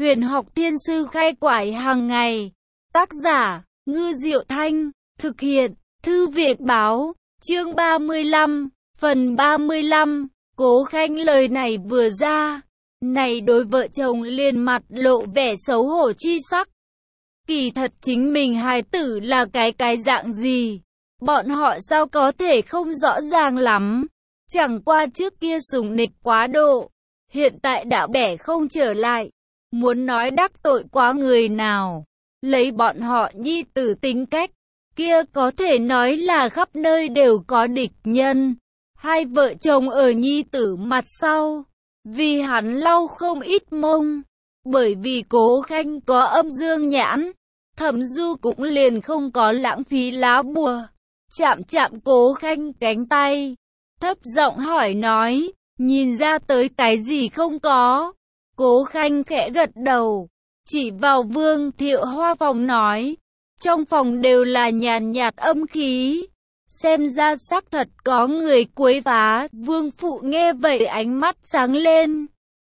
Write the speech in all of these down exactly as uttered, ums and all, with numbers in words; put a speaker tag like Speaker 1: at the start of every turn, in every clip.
Speaker 1: Huyền học thiên sư khai quải hàng ngày. Tác giả, Ngư Diệu Thanh. Thực hiện, Thư viện báo. Chương ba mươi lăm, phần ba mươi lăm. Cố Khanh lời này vừa ra, này đôi vợ chồng liền mặt lộ vẻ xấu hổ chi sắc. Kỳ thật chính mình hài tử là cái cái dạng gì, bọn họ sao có thể không rõ ràng lắm. Chẳng qua trước kia sủng nịch quá độ, hiện tại đã bẻ không trở lại. Muốn nói đắc tội quá người nào, lấy bọn họ nhi tử tính cách, kia có thể nói là khắp nơi đều có địch nhân. Hai vợ chồng ở nhi tử mặt sau, vì hắn lau không ít mông. Bởi vì Cố Khanh có âm dương nhãn, Thẩm Du cũng liền không có lãng phí lá bùa. Chạm chạm Cố Khanh cánh tay, thấp giọng hỏi nói, nhìn ra tới cái gì không có. Cố Khanh khẽ gật đầu, chỉ vào Vương Thiệu Hoa phòng nói, trong phòng đều là nhàn nhạt âm khí, xem ra xác thật có người quấy phá. Vương Phụ nghe vậy ánh mắt sáng lên,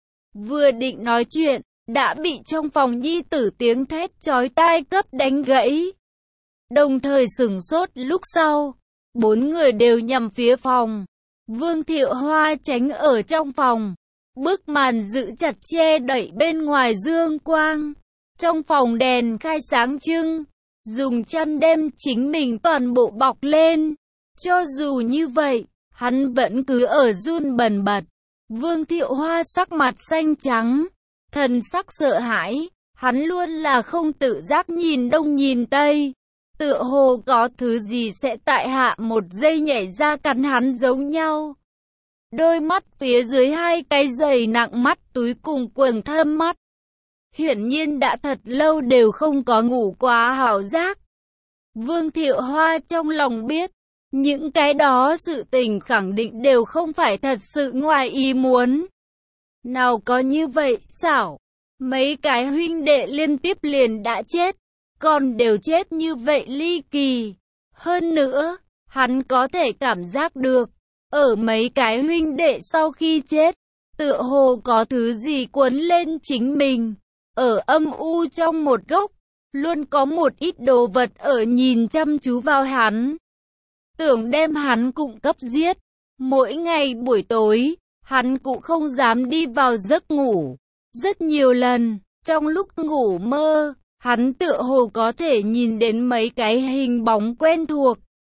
Speaker 1: vừa định nói chuyện, đã bị trong phòng nhi tử tiếng thét chói tai cấp đánh gãy. Đồng thời sửng sốt lúc sau, bốn người đều nhằm phía phòng. Vương Thiệu Hoa tránh ở trong phòng, bức màn giữ chặt che đậy bên ngoài dương quang. Trong phòng đèn khai sáng trưng, dùng chăn đem chính mình toàn bộ bọc lên. Cho dù như vậy, hắn vẫn cứ ở run bần bật. Vương Thiệu Hoa sắc mặt xanh trắng, thần sắc sợ hãi, hắn luôn là không tự giác nhìn đông nhìn tây. Tựa hồ có thứ gì sẽ tại hạ một giây nhảy ra cắn hắn giống nhau. Đôi mắt phía dưới hai cái giày nặng mắt túi cùng quầng thâm mắt, hiển nhiên đã thật lâu đều không có ngủ quá hảo giác. Vương Thiệu Hoa trong lòng biết, những cái đó sự tình khẳng định đều không phải thật sự ngoài ý muốn. Nào có như vậy, xảo, mấy cái huynh đệ liên tiếp liền đã chết, còn đều chết như vậy ly kỳ. Hơn nữa, hắn có thể cảm giác được, ở mấy cái huynh đệ sau khi chết, tựa hồ có thứ gì cuốn lên chính mình. Ở âm u trong một góc, luôn có một ít đồ vật ở nhìn chăm chú vào hắn, tưởng đem hắn cũng cấp giết. Mỗi ngày buổi tối, hắn cũng không dám đi vào giấc ngủ. Rất nhiều lần, trong lúc ngủ mơ, hắn tựa hồ có thể nhìn đến mấy cái hình bóng quen thuộc.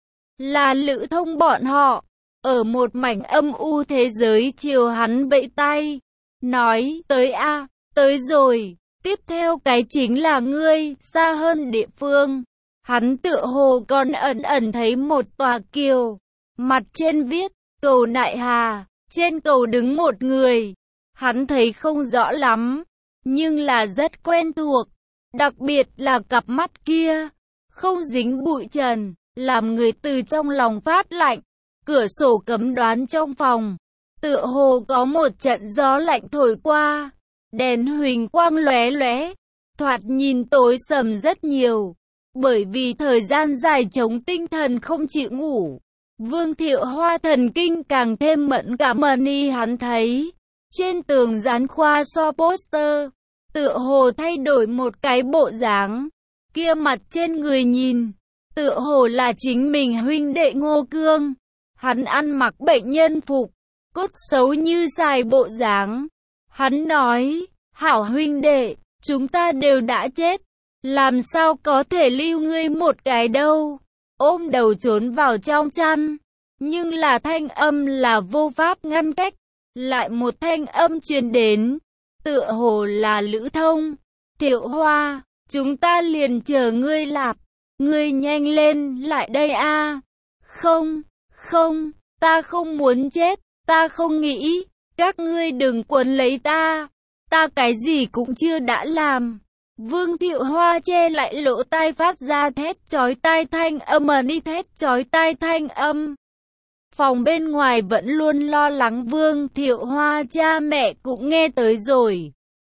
Speaker 1: Là Lữ Thông bọn họ, ở một mảnh âm u thế giới chiều hắn vẫy tay, nói, tới a, tới rồi, tiếp theo cái chính là ngươi, xa hơn địa phương. Hắn tựa hồ còn ẩn ẩn thấy một tòa kiều, mặt trên viết, cầu Nại Hà, trên cầu đứng một người. Hắn thấy không rõ lắm, nhưng là rất quen thuộc, đặc biệt là cặp mắt kia, không dính bụi trần, làm người từ trong lòng phát lạnh. Cửa sổ cấm đoán trong phòng, tựa hồ có một trận gió lạnh thổi qua, đèn huỳnh quang lóe lóe, thoạt nhìn tối sầm rất nhiều. Bởi vì thời gian dài chống tinh thần không chịu ngủ, Vương Thiệu Hoa thần kinh càng thêm mẫn cảm. Mani hắn thấy, trên tường dán khoa so poster, tựa hồ thay đổi một cái bộ dáng, kia mặt trên người nhìn, tựa hồ là chính mình huynh đệ Ngô Cương. Hắn ăn mặc bệnh nhân phục, cốt xấu như xài bộ dáng. Hắn nói, hảo huynh đệ, chúng ta đều đã chết, làm sao có thể lưu ngươi một cái đâu. Ôm đầu trốn vào trong chăn, nhưng là thanh âm là vô pháp ngăn cách. Lại một thanh âm truyền đến, tựa hồ là Lữ Thông. Thiệu Hoa, chúng ta liền chờ ngươi lạp, ngươi nhanh lên lại đây a. Không, không, ta không muốn chết, ta không nghĩ, các ngươi đừng quấn lấy ta, ta cái gì cũng chưa đã làm. Vương Thiệu Hoa che lại lỗ tai phát ra thét chói tai thanh âm, đi thét chói tai thanh âm. Phòng bên ngoài vẫn luôn lo lắng Vương Thiệu Hoa cha mẹ cũng nghe tới rồi.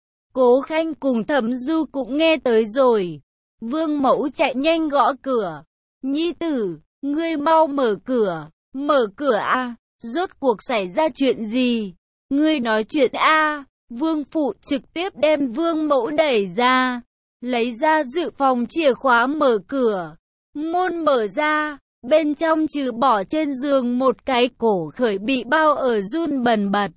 Speaker 1: Cố Khanh cùng Thẩm Du cũng nghe tới rồi. Vương Mẫu chạy nhanh gõ cửa. Nhi tử, ngươi mau mở cửa, mở cửa a, rốt cuộc xảy ra chuyện gì? Ngươi nói chuyện a. Vương Phụ trực tiếp đem Vương Mẫu đẩy ra, lấy ra dự phòng chìa khóa mở cửa. Môn mở ra, bên trong trừ bỏ trên giường một cái cổ khởi bị bao ở run bần bật.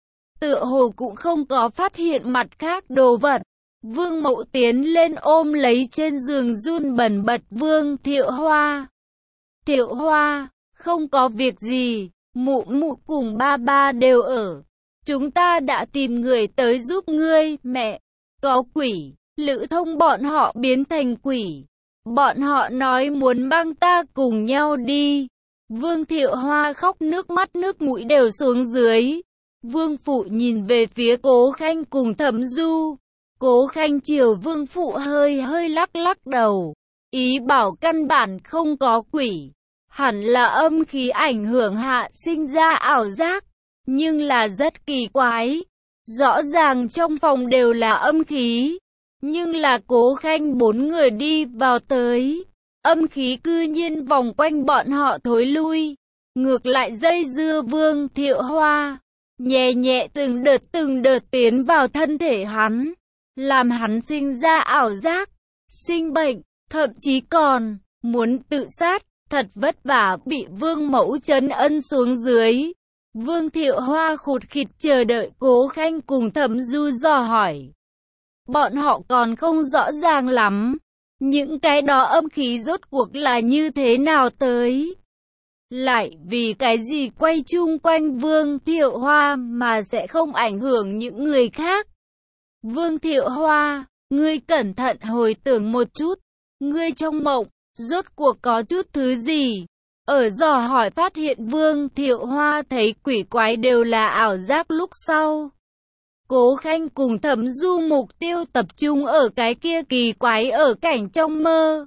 Speaker 1: Tựa hồ cũng không có phát hiện mặt khác đồ vật. Vương Mẫu tiến lên ôm lấy trên giường run bần bật Vương Thiệu Hoa. Thiệu Hoa, không có việc gì, mụ mụ cùng ba ba đều ở. Chúng ta đã tìm người tới giúp ngươi, mẹ. Có quỷ, Lữ Thông bọn họ biến thành quỷ. Bọn họ nói muốn mang ta cùng nhau đi. Vương Thiệu Hoa khóc nước mắt nước mũi đều xuống dưới. Vương Phụ nhìn về phía Cố Khanh cùng Thẩm Du. Cố Khanh chiều Vương Phụ hơi hơi lắc lắc đầu. Ý bảo căn bản không có quỷ. Hẳn là âm khí ảnh hưởng hạ sinh ra ảo giác. Nhưng là rất kỳ quái. Rõ ràng trong phòng đều là âm khí. Nhưng là Cố Khanh bốn người đi vào tới. Âm khí cư nhiên vòng quanh bọn họ thối lui. Ngược lại dây dưa Vương Thiệu Hoa. Nhẹ nhẹ từng đợt từng đợt tiến vào thân thể hắn. Làm hắn sinh ra ảo giác. Sinh bệnh. Thậm chí còn muốn tự sát. Thật vất vả bị Vương Mẫu trấn ân xuống dưới. Vương Thiệu Hoa khụt khịt chờ đợi Cố Khanh cùng Thẩm Du dò hỏi. Bọn họ còn không rõ ràng lắm. Những cái đó âm khí rốt cuộc là như thế nào tới. Lại vì cái gì quay chung quanh Vương Thiệu Hoa mà sẽ không ảnh hưởng những người khác. Vương Thiệu Hoa, ngươi cẩn thận hồi tưởng một chút. Ngươi trong mộng, rốt cuộc có chút thứ gì? Ở dò hỏi phát hiện Vương Thiệu Hoa thấy quỷ quái đều là ảo giác lúc sau. Cố Khanh cùng Thẩm Du mục tiêu tập trung ở cái kia kỳ quái ở cảnh trong mơ.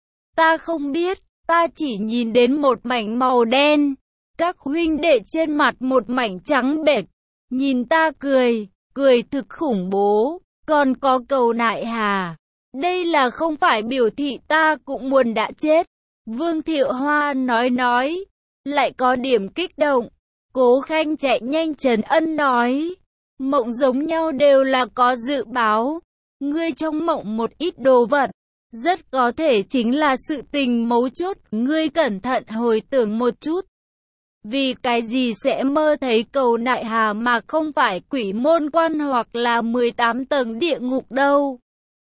Speaker 1: Ta không biết, ta chỉ nhìn đến một mảnh màu đen. Các huynh đệ trên mặt một mảnh trắng bệch. Nhìn ta cười, cười thực khủng bố, còn có cầu nại hà. Đây là không phải biểu thị ta cũng muốn đã chết. Vương Thiệu Hoa nói nói, lại có điểm kích động. Cố Khanh chạy nhanh trấn ân nói. Mộng giống nhau đều là có dự báo. Ngươi trong mộng một ít đồ vật, rất có thể chính là sự tình mấu chốt. Ngươi cẩn thận hồi tưởng một chút. Vì cái gì sẽ mơ thấy cầu nại hà mà không phải quỷ môn quan hoặc là mười tám tầng địa ngục đâu?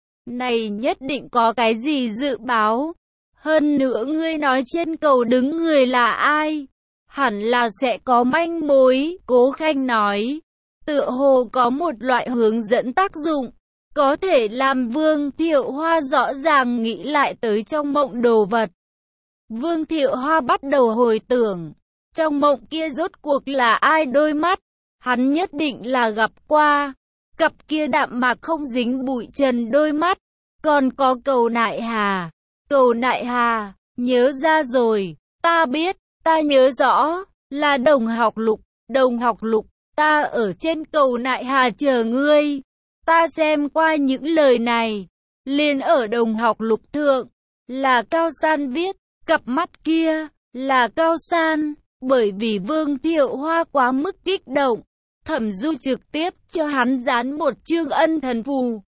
Speaker 1: Này nhất định có cái gì dự báo. Hơn nữa ngươi nói trên cầu đứng người là ai? Hẳn là sẽ có manh mối. Cố Khanh nói. Tựa hồ có một loại hướng dẫn tác dụng. Có thể làm Vương Thiệu Hoa rõ ràng nghĩ lại tới trong mộng đồ vật. Vương Thiệu Hoa bắt đầu hồi tưởng. Trong mộng kia rốt cuộc là ai đôi mắt? Hắn nhất định là gặp qua. Cặp kia đạm mạc không dính bụi trần đôi mắt. Còn có cầu nại hà. Cầu nại hà, nhớ ra rồi. Ta biết, ta nhớ rõ. Là Đồng Học Lục. Đồng Học Lục, ta ở trên cầu nại hà chờ ngươi. Ta xem qua những lời này. Liền ở Đồng Học Lục thượng. Là Cao San viết. Cặp mắt kia, là Cao San. Bởi vì Vương Thiệu Hoa quá mức kích động. Thẩm Du trực tiếp cho hắn dán một chương ân thần phù.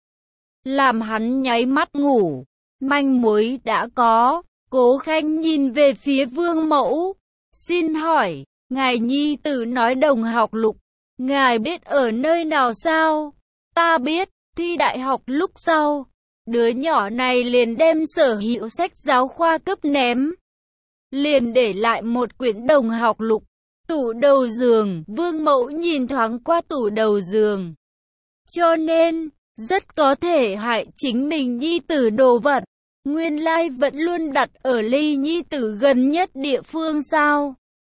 Speaker 1: Làm hắn nháy mắt ngủ. Manh mối đã có. Cố Khanh nhìn về phía Vương Mẫu. Xin hỏi, ngài nhi tử nói Đồng Học Lục. Ngài biết ở nơi nào sao? Ta biết, thi đại học lúc sau. Đứa nhỏ này liền đem sở hữu sách giáo khoa cấp ném. Liền để lại một quyển Đồng Học Lục. Tủ đầu giường, Vương Mẫu nhìn thoáng qua tủ đầu giường. Cho nên, rất có thể hại chính mình nhi tử đồ vật. Nguyên lai vẫn luôn đặt ở ly nhi tử gần nhất địa phương sao.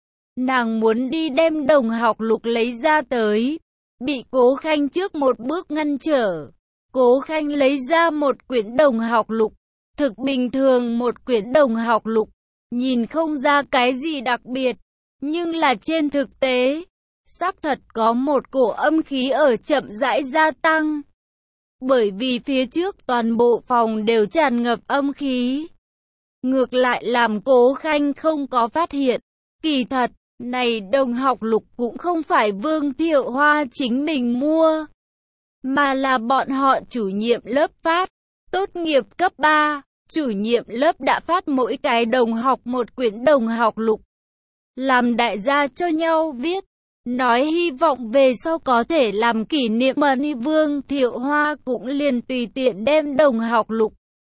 Speaker 1: Nàng muốn đi đem Đồng Học Lục lấy ra tới. Bị Cố Khanh trước một bước ngăn trở. Cố Khanh lấy ra một quyển Đồng Học Lục. Thực bình thường một quyển Đồng Học Lục. Nhìn không ra cái gì đặc biệt. Nhưng là trên thực tế, xác thật có một cổ âm khí ở chậm rãi gia tăng. Bởi vì phía trước toàn bộ phòng đều tràn ngập âm khí. Ngược lại làm Cố Khanh không có phát hiện. Kỳ thật, này Đồng Học Lục cũng không phải Vương Thiệu Hoa chính mình mua. mà là bọn họ chủ nhiệm lớp phát. Tốt nghiệp cấp ba, chủ nhiệm lớp đã phát mỗi cái đồng học một quyển đồng học lục, làm đại gia cho nhau viết, nói hy vọng về sau có thể làm kỷ niệm. Mani Vương Thiệu Hoa cũng liền tùy tiện đem đồng học lục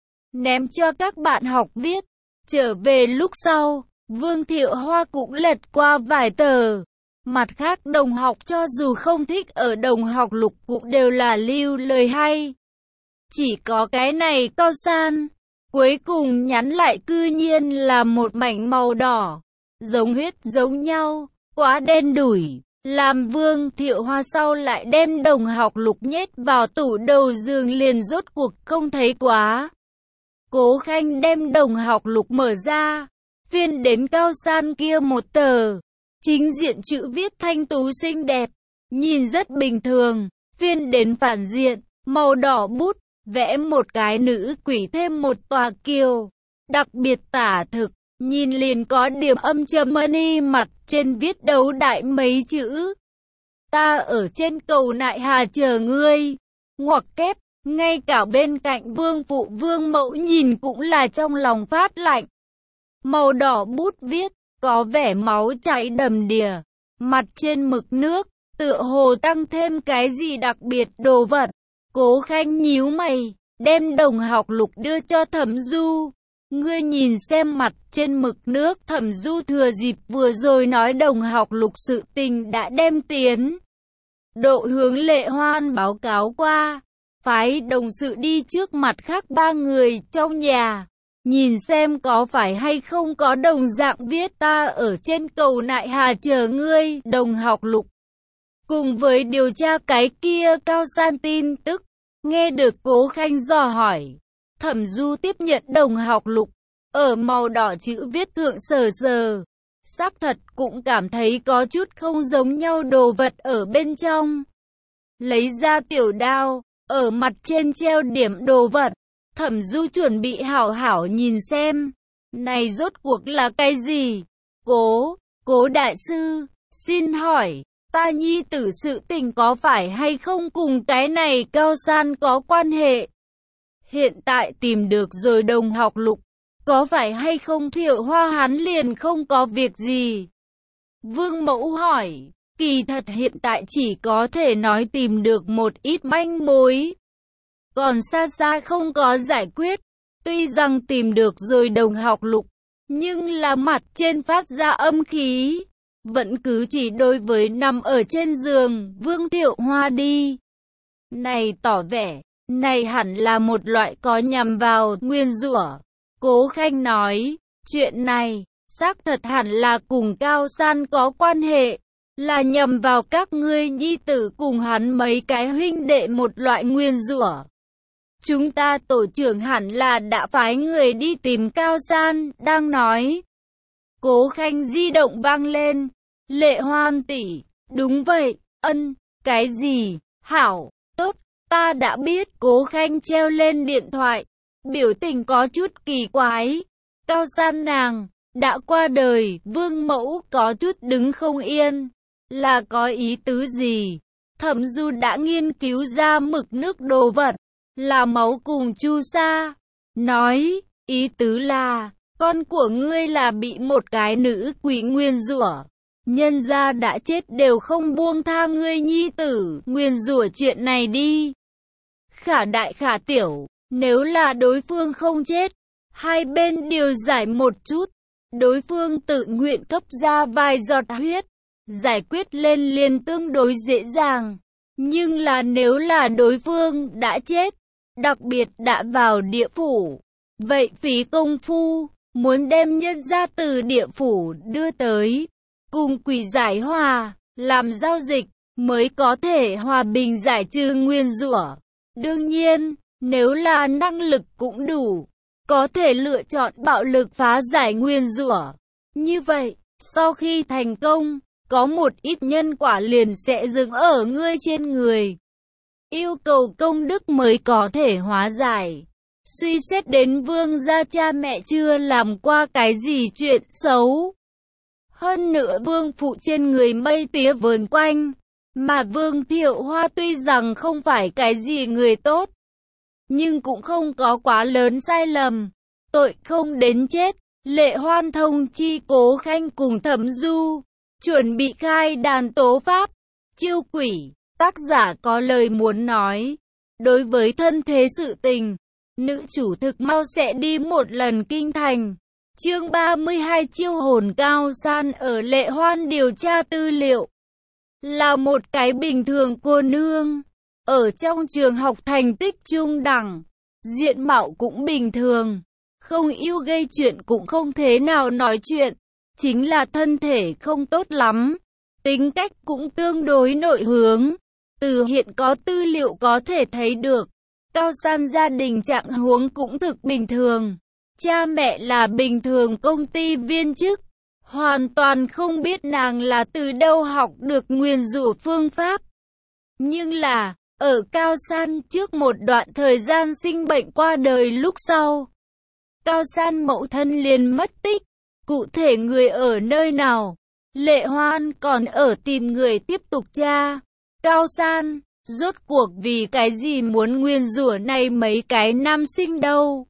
Speaker 1: ném cho các bạn học viết. Trở về lúc sau, Vương Thiệu Hoa cũng lật qua vài tờ. Mặt khác đồng học cho dù không thích ở đồng học lục cũng đều là lưu lời hay. Chỉ có cái này Cao San, cuối cùng nhắn lại cư nhiên là một mảnh màu đỏ, giống huyết giống nhau, quá đen đủi. Làm Vương Thiệu Hoa sau lại đem đồng học lục nhét vào tủ đầu giường liền rốt cuộc không thấy quá. Cố Khanh đem đồng học lục mở ra, phiên đến Cao San kia một tờ. Chính diện chữ viết thanh tú xinh đẹp, nhìn rất bình thường. Phiên đến phản diện, màu đỏ bút, vẽ một cái nữ quỷ thêm một tòa kiều. Đặc biệt tả thực, nhìn liền có điểm âm trầm. Mani mặt trên viết đấu đại mấy chữ. Ta ở trên cầu Nại Hà chờ ngươi. Ngoặc kép, ngay cả bên cạnh Vương Phụ Vương Mẫu nhìn cũng là trong lòng phát lạnh. Màu đỏ bút viết, có vẻ máu chảy đầm đìa. Mặt trên mực nước, tựa hồ tăng thêm cái gì đặc biệt đồ vật. Cố Khanh nhíu mày, đem đồng học lục đưa cho Thẩm Du. Ngươi nhìn xem mặt trên mực nước. Thẩm Du thừa dịp vừa rồi nói đồng học lục sự tình đã đem tiến độ hướng Lệ Hoan báo cáo qua, phái đồng sự đi trước mặt khác ba người trong nhà, nhìn xem có phải hay không có đồng dạng viết ta ở trên cầu Nại Hà chờ ngươi đồng học lục. Cùng với điều tra cái kia Cao San tin tức, nghe được Cố Khanh dò hỏi, Thẩm Du tiếp nhận đồng học lục, ở màu đỏ chữ viết thượng sờ sờ, xác thật cũng cảm thấy có chút không giống nhau đồ vật ở bên trong. Lấy ra tiểu đao, ở mặt trên treo điểm đồ vật. Thẩm Du chuẩn bị hảo hảo nhìn xem, này rốt cuộc là cái gì? Cố, Cố đại sư, xin hỏi, ta nhi tử sự tình có phải hay không cùng cái này Cao San có quan hệ? Hiện tại tìm được rồi đồng học lục, có phải hay không Thiệu Hoa hắn liền không có việc gì? Vương Mẫu hỏi, kỳ thật hiện tại chỉ có thể nói tìm được một ít manh mối, còn xa xa không có giải quyết. Tuy rằng tìm được rồi đồng học lục, nhưng là mặt trên phát ra âm khí, vẫn cứ chỉ đối với nằm ở trên giường Vương Thiệu Hoa đi. Này tỏ vẻ, này hẳn là một loại có nhằm vào nguyên rủa. Cố Khanh nói, chuyện này, xác thật hẳn là cùng Cao San có quan hệ, là nhằm vào các ngươi nhi tử cùng hắn mấy cái huynh đệ một loại nguyên rủa. Chúng ta tổ trưởng hẳn là đã phái người đi tìm Cao San, đang nói. Cố Khanh di động vang lên, Lệ Hoan tỷ, đúng vậy, ân, cái gì, hảo, tốt, ta đã biết. Cố Khanh treo lên điện thoại, biểu tình có chút kỳ quái. Cao San nàng, đã qua đời. Vương Mẫu có chút đứng không yên, là có ý tứ gì? Thẩm Du đã nghiên cứu ra mực nước đồ vật, là máu cùng chu sa. Nói, ý tứ là, con của ngươi là bị một cái nữ quỷ nguyên rủa. Nhân gia đã chết đều không buông tha ngươi nhi tử, nguyên rủa chuyện này đi. Khả đại khả tiểu, nếu là đối phương không chết, hai bên điều giải một chút, đối phương tự nguyện cấp ra vài giọt huyết, giải quyết lên liền tương đối dễ dàng. Nhưng là nếu là đối phương đã chết, đặc biệt đã vào địa phủ, vậy phí công phu, muốn đem nhân ra từ địa phủ đưa tới, cùng quỷ giải hòa, làm giao dịch, mới có thể hòa bình giải trừ nguyên rủa. Đương nhiên, nếu là năng lực cũng đủ, có thể lựa chọn bạo lực phá giải nguyên rủa. Như vậy, sau khi thành công, có một ít nhân quả liền sẽ dừng ở ngươi trên người. Yêu cầu công đức mới có thể hóa giải. Suy xét đến Vương gia cha mẹ chưa làm qua cái gì chuyện xấu. Hơn nữa Vương phụ trên người mây tía vờn quanh, Mà Vương Thiệu Hoa tuy rằng không phải cái gì người tốt, nhưng cũng không có quá lớn sai lầm, tội không đến chết. Lệ Hoan thông chi Cố Khanh cùng Thẩm Du, chuẩn bị khai đàn tố pháp. Chiêu quỷ, tác giả có lời muốn nói. Đối với thân thế sự tình, nữ chủ thực mau sẽ đi một lần kinh thành. Chương ba mươi hai chiêu hồn Cao San ở Lệ Hoan điều tra tư liệu. Là một cái bình thường cô nương, ở trong trường học thành tích trung đẳng, diện mạo cũng bình thường, không yêu gây chuyện cũng không thế nào nói chuyện, chính là thân thể không tốt lắm, tính cách cũng tương đối nội hướng. Từ hiện có tư liệu có thể thấy được, Cao San gia đình trạng huống cũng thực bình thường. Cha mẹ là bình thường công ty viên chức, hoàn toàn không biết nàng là từ đâu học được nguyền rủa phương pháp. Nhưng là, ở Cao San trước một đoạn thời gian sinh bệnh qua đời lúc sau, Cao San mẫu thân liền mất tích, cụ thể người ở nơi nào, Lệ Hoan còn ở tìm người tiếp tục tra. Cao San, rốt cuộc vì cái gì muốn nguyền rủa này mấy cái nam sinh đâu?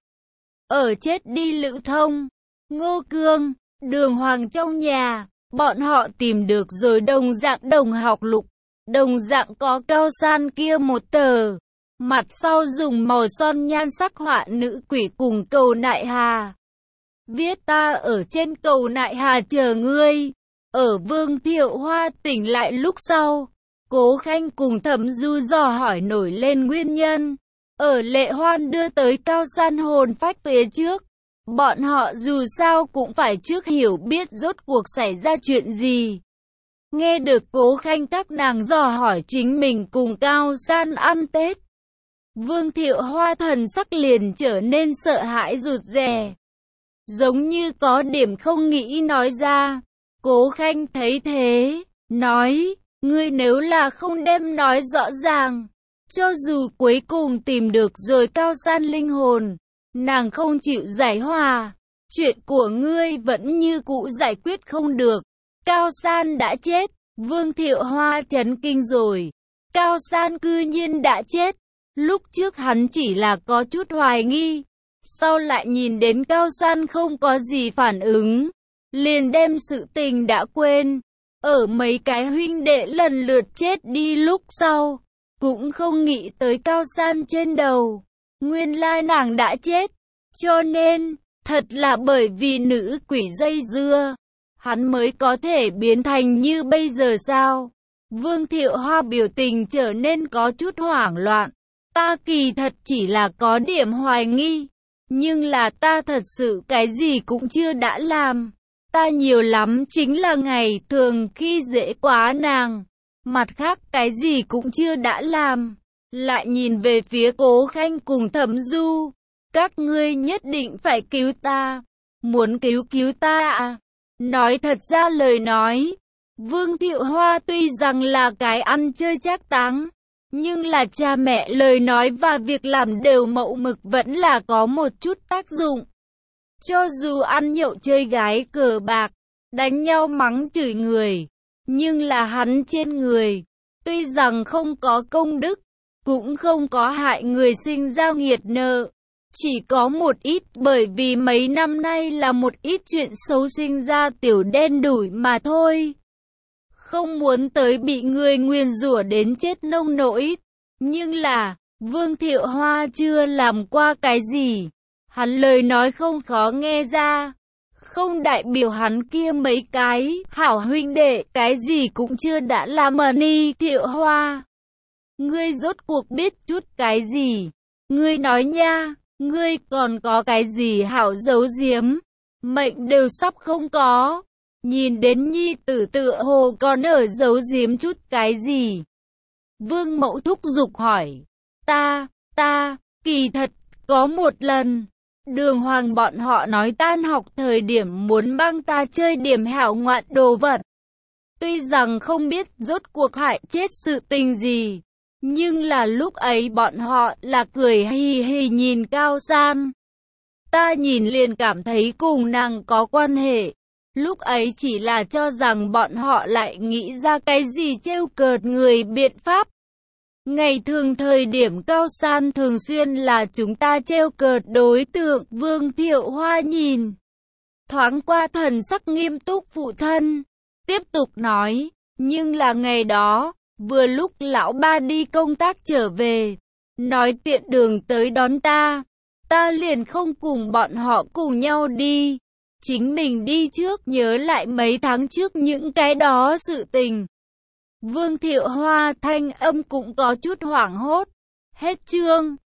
Speaker 1: Ở chết đi Lữ Thông, Ngô Cương, Đường Hoàng trong nhà, bọn họ tìm được rồi đồng dạng đồng học lục, đồng dạng có Cao San kia một tờ. Mặt sau dùng màu son nhan sắc họa nữ quỷ cùng cầu nại hà. Viết ta ở trên cầu nại hà chờ ngươi. Ở Vương Thiệu Hoa tỉnh lại lúc sau, Cố Khanh cùng Thẩm Du dò hỏi nổi lên nguyên nhân. Ở Lệ Hoan đưa tới Cao San hồn phách phía trước, bọn họ dù sao cũng phải trước hiểu biết rốt cuộc xảy ra chuyện gì. Nghe được Cố Khanh các nàng dò hỏi chính mình cùng Cao San ăn Tết, Vương Thiệu Hoa thần sắc liền trở nên sợ hãi rụt rè, giống như có điểm không nghĩ nói ra. Cố Khanh thấy thế, nói, ngươi nếu là không đem nói rõ ràng, cho dù cuối cùng tìm được rồi Cao San linh hồn, nàng không chịu giải hòa, chuyện của ngươi vẫn như cũ giải quyết không được. Cao San đã chết. Vương Thiệu Hoa chấn kinh rồi. Cao San cư nhiên đã chết. Lúc trước hắn chỉ là có chút hoài nghi, sau lại nhìn đến Cao San không có gì phản ứng, liền đem sự tình đã quên. Ở mấy cái huynh đệ lần lượt chết đi lúc sau, cũng không nghĩ tới Cao San trên đầu. Nguyên lai nàng đã chết, cho nên, thật là bởi vì nữ quỷ dây dưa, hắn mới có thể biến thành như bây giờ sao? Vương Thiệu Hoa biểu tình trở nên có chút hoảng loạn. Ta kỳ thật chỉ là có điểm hoài nghi, nhưng là ta thật sự cái gì cũng chưa đã làm. Ta nhiều lắm chính là ngày thường khi dễ quá nàng, mặt khác cái gì cũng chưa đã làm. Lại nhìn về phía Cố Khanh cùng Thẩm Du, các ngươi nhất định phải cứu ta, muốn cứu cứu ta à? Nói thật ra lời nói, Vương Thiệu Hoa tuy rằng là cái ăn chơi trác táng, nhưng là cha mẹ lời nói và việc làm đều mẫu mực vẫn là có một chút tác dụng. Cho dù ăn nhậu chơi gái cờ bạc, đánh nhau mắng chửi người, nhưng là hắn trên người, tuy rằng không có công đức, cũng không có hại người sinh ra nghiệt nợ. Chỉ có một ít bởi vì mấy năm nay là một ít chuyện xấu sinh ra tiểu đen đủi mà thôi. Không muốn tới bị người nguyền rủa đến chết nông nỗi. Nhưng là, Vương Thiệu Hoa chưa làm qua cái gì. Hắn lời nói không khó nghe ra. Không đại biểu hắn kia mấy cái hảo huynh đệ cái gì cũng chưa đã làm mà ni Thiệu Hoa. Ngươi rốt cuộc biết chút cái gì? Ngươi nói nha, ngươi còn có cái gì hảo giấu giếm? Mệnh đều sắp không có. Nhìn đến nhi tử tựa hồ còn ở giấu giếm chút cái gì? Vương Mẫu thúc giục hỏi. Ta, ta, kỳ thật, có một lần, Đường Hoàng bọn họ nói tan học thời điểm muốn mang ta chơi điểm hảo ngoạn đồ vật. Tuy rằng không biết rốt cuộc hại chết sự tình gì, nhưng là lúc ấy bọn họ là cười hì hì nhìn Cao San. Ta nhìn liền cảm thấy cùng nàng có quan hệ. Lúc ấy chỉ là cho rằng bọn họ lại nghĩ ra cái gì trêu cợt người biện pháp. Ngày thường thời điểm Cao San thường xuyên là chúng ta trêu cợt đối tượng. Vương Thiệu Hoa nhìn thoáng qua thần sắc nghiêm túc phụ thân, tiếp tục nói, nhưng là ngày đó, vừa lúc lão ba đi công tác trở về, nói tiện đường tới đón ta, ta liền không cùng bọn họ cùng nhau đi, chính mình đi trước nhớ lại mấy tháng trước những cái đó sự tình. Vương Thiệu Hoa thanh âm cũng có chút hoảng hốt. Hết chương.